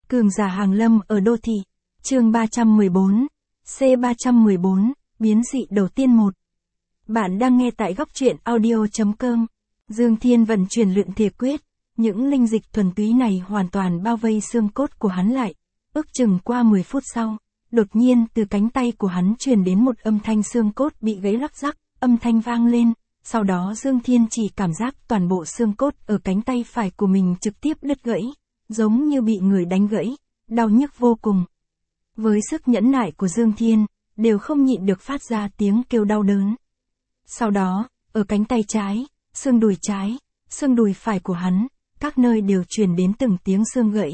Cường giả hàng lâm ở đô thị. Chương 314. C314, biến dị đầu tiên 1. Bạn đang nghe tại góc truyện audio.com. Dương Thiên vận chuyển luyện thể quyết, những linh dịch thuần túy này hoàn toàn bao vây xương cốt của hắn lại. Ước chừng qua 10 phút sau, đột nhiên từ cánh tay của hắn truyền đến một âm thanh xương cốt bị gãy rắc rắc, âm thanh vang lên. Sau đó Dương Thiên chỉ cảm giác toàn bộ xương cốt ở cánh tay phải của mình trực tiếp đứt gãy, giống như bị người đánh gãy, đau nhức vô cùng. Với sức nhẫn nại của Dương Thiên, đều không nhịn được phát ra tiếng kêu đau đớn. Sau đó, ở cánh tay trái, xương đùi phải của hắn, các nơi đều truyền đến từng tiếng xương gãy.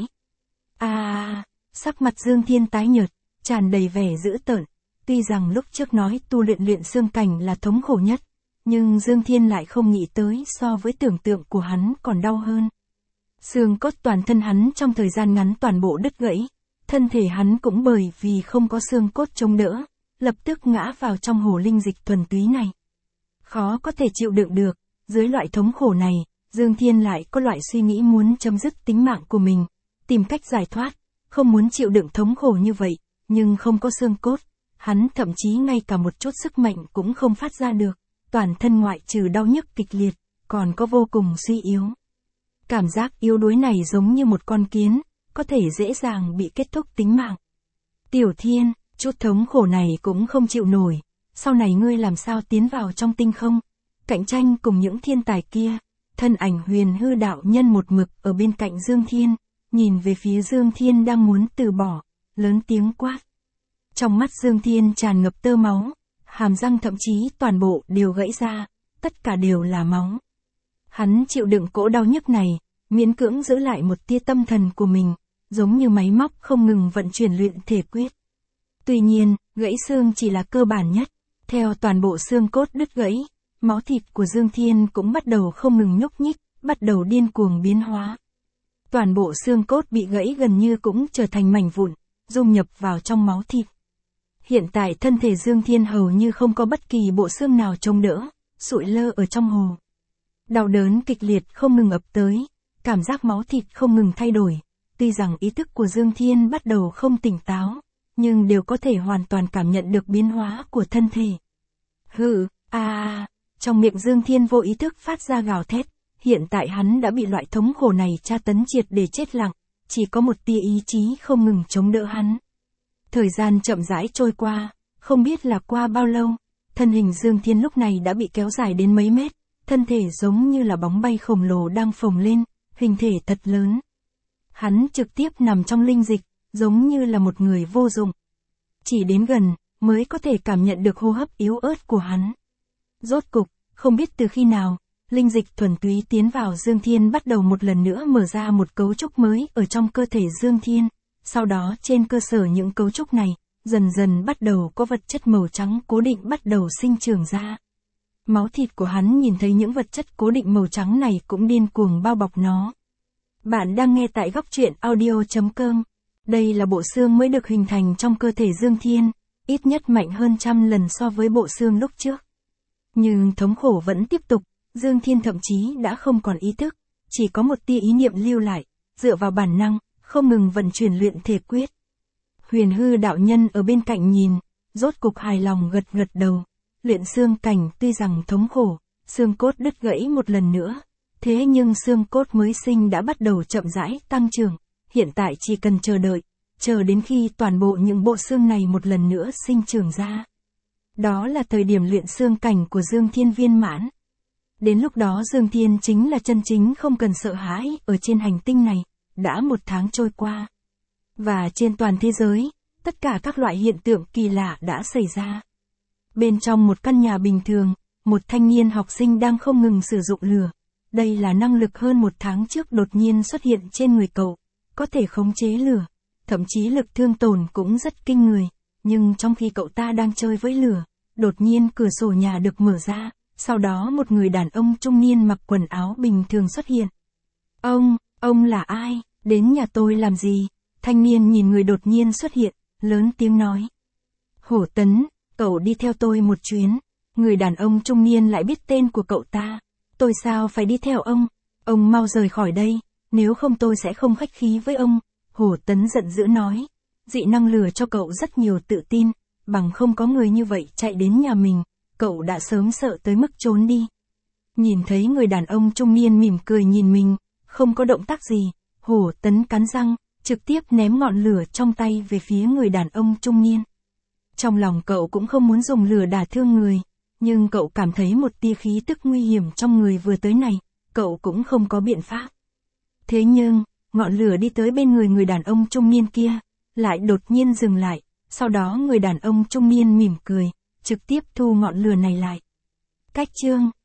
Sắc mặt Dương Thiên tái nhợt, tràn đầy vẻ dữ tợn. Tuy rằng lúc trước nói tu luyện xương cảnh là thống khổ nhất, nhưng Dương Thiên lại không nghĩ tới so với tưởng tượng của hắn còn đau hơn. Xương cốt toàn thân hắn trong thời gian ngắn toàn bộ đứt gãy, thân thể hắn cũng bởi vì không có xương cốt chống đỡ, lập tức ngã vào trong hồ linh dịch thuần túy này. Khó có thể chịu đựng được, dưới loại thống khổ này, Dương Thiên lại có loại suy nghĩ muốn chấm dứt tính mạng của mình, tìm cách giải thoát, không muốn chịu đựng thống khổ như vậy, nhưng không có xương cốt, hắn thậm chí ngay cả một chút sức mạnh cũng không phát ra được, toàn thân ngoại trừ đau nhức kịch liệt, còn có vô cùng suy yếu. Cảm giác yếu đuối này giống như một con kiến, có thể dễ dàng bị kết thúc tính mạng. Tiểu Thiên, chút thống khổ này cũng không chịu nổi, sau này ngươi làm sao tiến vào trong tinh không, cạnh tranh cùng những thiên tài kia. Thân ảnh Huyền Hư đạo nhân một mực ở bên cạnh Dương Thiên, nhìn về phía Dương Thiên đang muốn từ bỏ, lớn tiếng quát. Trong mắt Dương Thiên tràn ngập tơ máu, hàm răng thậm chí toàn bộ đều gãy ra, tất cả đều là máu. Hắn chịu đựng cỗ đau nhức này, miễn cưỡng giữ lại một tia tâm thần của mình, giống như máy móc không ngừng vận chuyển luyện thể quyết. Tuy nhiên, gãy xương chỉ là cơ bản nhất, theo toàn bộ xương cốt đứt gãy, máu thịt của Dương Thiên cũng bắt đầu không ngừng nhúc nhích, bắt đầu điên cuồng biến hóa. Toàn bộ xương cốt bị gãy gần như cũng trở thành mảnh vụn, dung nhập vào trong máu thịt. Hiện tại thân thể Dương Thiên hầu như không có bất kỳ bộ xương nào chống đỡ, sụi lơ ở trong hồ. Đau đớn kịch liệt không ngừng ập tới, cảm giác máu thịt không ngừng thay đổi. Tuy rằng ý thức của Dương Thiên bắt đầu không tỉnh táo, nhưng đều có thể hoàn toàn cảm nhận được biến hóa của thân thể. Trong miệng Dương Thiên vô ý thức phát ra gào thét, hiện tại hắn đã bị loại thống khổ này tra tấn triệt để chết lặng, chỉ có một tia ý chí không ngừng chống đỡ hắn. Thời gian chậm rãi trôi qua, không biết là qua bao lâu, thân hình Dương Thiên lúc này đã bị kéo dài đến mấy mét, thân thể giống như là bóng bay khổng lồ đang phồng lên, hình thể thật lớn. Hắn trực tiếp nằm trong linh dịch, giống như là một người vô dụng. Chỉ đến gần, mới có thể cảm nhận được hô hấp yếu ớt của hắn. Rốt cục, không biết từ khi nào, linh dịch thuần túy tiến vào Dương Thiên bắt đầu một lần nữa mở ra một cấu trúc mới ở trong cơ thể Dương Thiên. Sau đó trên cơ sở những cấu trúc này, dần dần bắt đầu có vật chất màu trắng cố định bắt đầu sinh trưởng ra. Máu thịt của hắn nhìn thấy những vật chất cố định màu trắng này cũng điên cuồng bao bọc nó. Bạn đang nghe tại góc truyện audio.com. Đây là bộ xương mới được hình thành trong cơ thể Dương Thiên, ít nhất mạnh hơn 100 lần so với bộ xương lúc trước. Nhưng thống khổ vẫn tiếp tục, Dương Thiên thậm chí đã không còn ý thức, chỉ có một tia ý niệm lưu lại, dựa vào bản năng, không ngừng vận chuyển luyện thể quyết. Huyền Hư đạo nhân ở bên cạnh nhìn, rốt cục hài lòng gật gật đầu. Luyện xương cảnh tuy rằng thống khổ, xương cốt đứt gãy một lần nữa, thế nhưng xương cốt mới sinh đã bắt đầu chậm rãi tăng trưởng, hiện tại chỉ cần chờ đến khi toàn bộ những bộ xương này một lần nữa sinh trưởng ra. Đó là thời điểm luyện xương cảnh của Dương Thiên viên mãn. Đến lúc đó Dương Thiên chính là chân chính không cần sợ hãi ở trên hành tinh này. Đã 1 tháng trôi qua. Và trên toàn thế giới, tất cả các loại hiện tượng kỳ lạ đã xảy ra. Bên trong một căn nhà bình thường, một thanh niên học sinh đang không ngừng sử dụng lửa. Đây là năng lực hơn 1 tháng trước đột nhiên xuất hiện trên người cậu. Có thể khống chế lửa, thậm chí lực thương tổn cũng rất kinh người. Nhưng trong khi cậu ta đang chơi với lửa, đột nhiên cửa sổ nhà được mở ra. Sau đó một người đàn ông trung niên mặc quần áo bình thường xuất hiện. Ông là ai? Đến nhà tôi làm gì? Thanh niên nhìn người đột nhiên xuất hiện, lớn tiếng nói. Hổ Tấn, cậu đi theo tôi một chuyến. Người đàn ông trung niên lại biết tên của cậu ta. Tôi sao phải đi theo ông? Ông mau rời khỏi đây, nếu không tôi sẽ không khách khí với ông. Hồ Tấn giận dữ nói. Dị năng lừa cho cậu rất nhiều tự tin, bằng không có người như vậy chạy đến nhà mình, cậu đã sớm sợ tới mức trốn đi. Nhìn thấy người đàn ông trung niên mỉm cười nhìn mình, không có động tác gì, Hồ Tấn cắn răng, trực tiếp ném ngọn lửa trong tay về phía người đàn ông trung niên. Trong lòng cậu cũng không muốn dùng lửa đả thương người, nhưng cậu cảm thấy một tia khí tức nguy hiểm trong người vừa tới này, cậu cũng không có biện pháp. Thế nhưng, ngọn lửa đi tới bên người đàn ông trung niên kia, lại đột nhiên dừng lại, sau đó người đàn ông trung niên mỉm cười, trực tiếp thu ngọn lửa này lại. Cách chương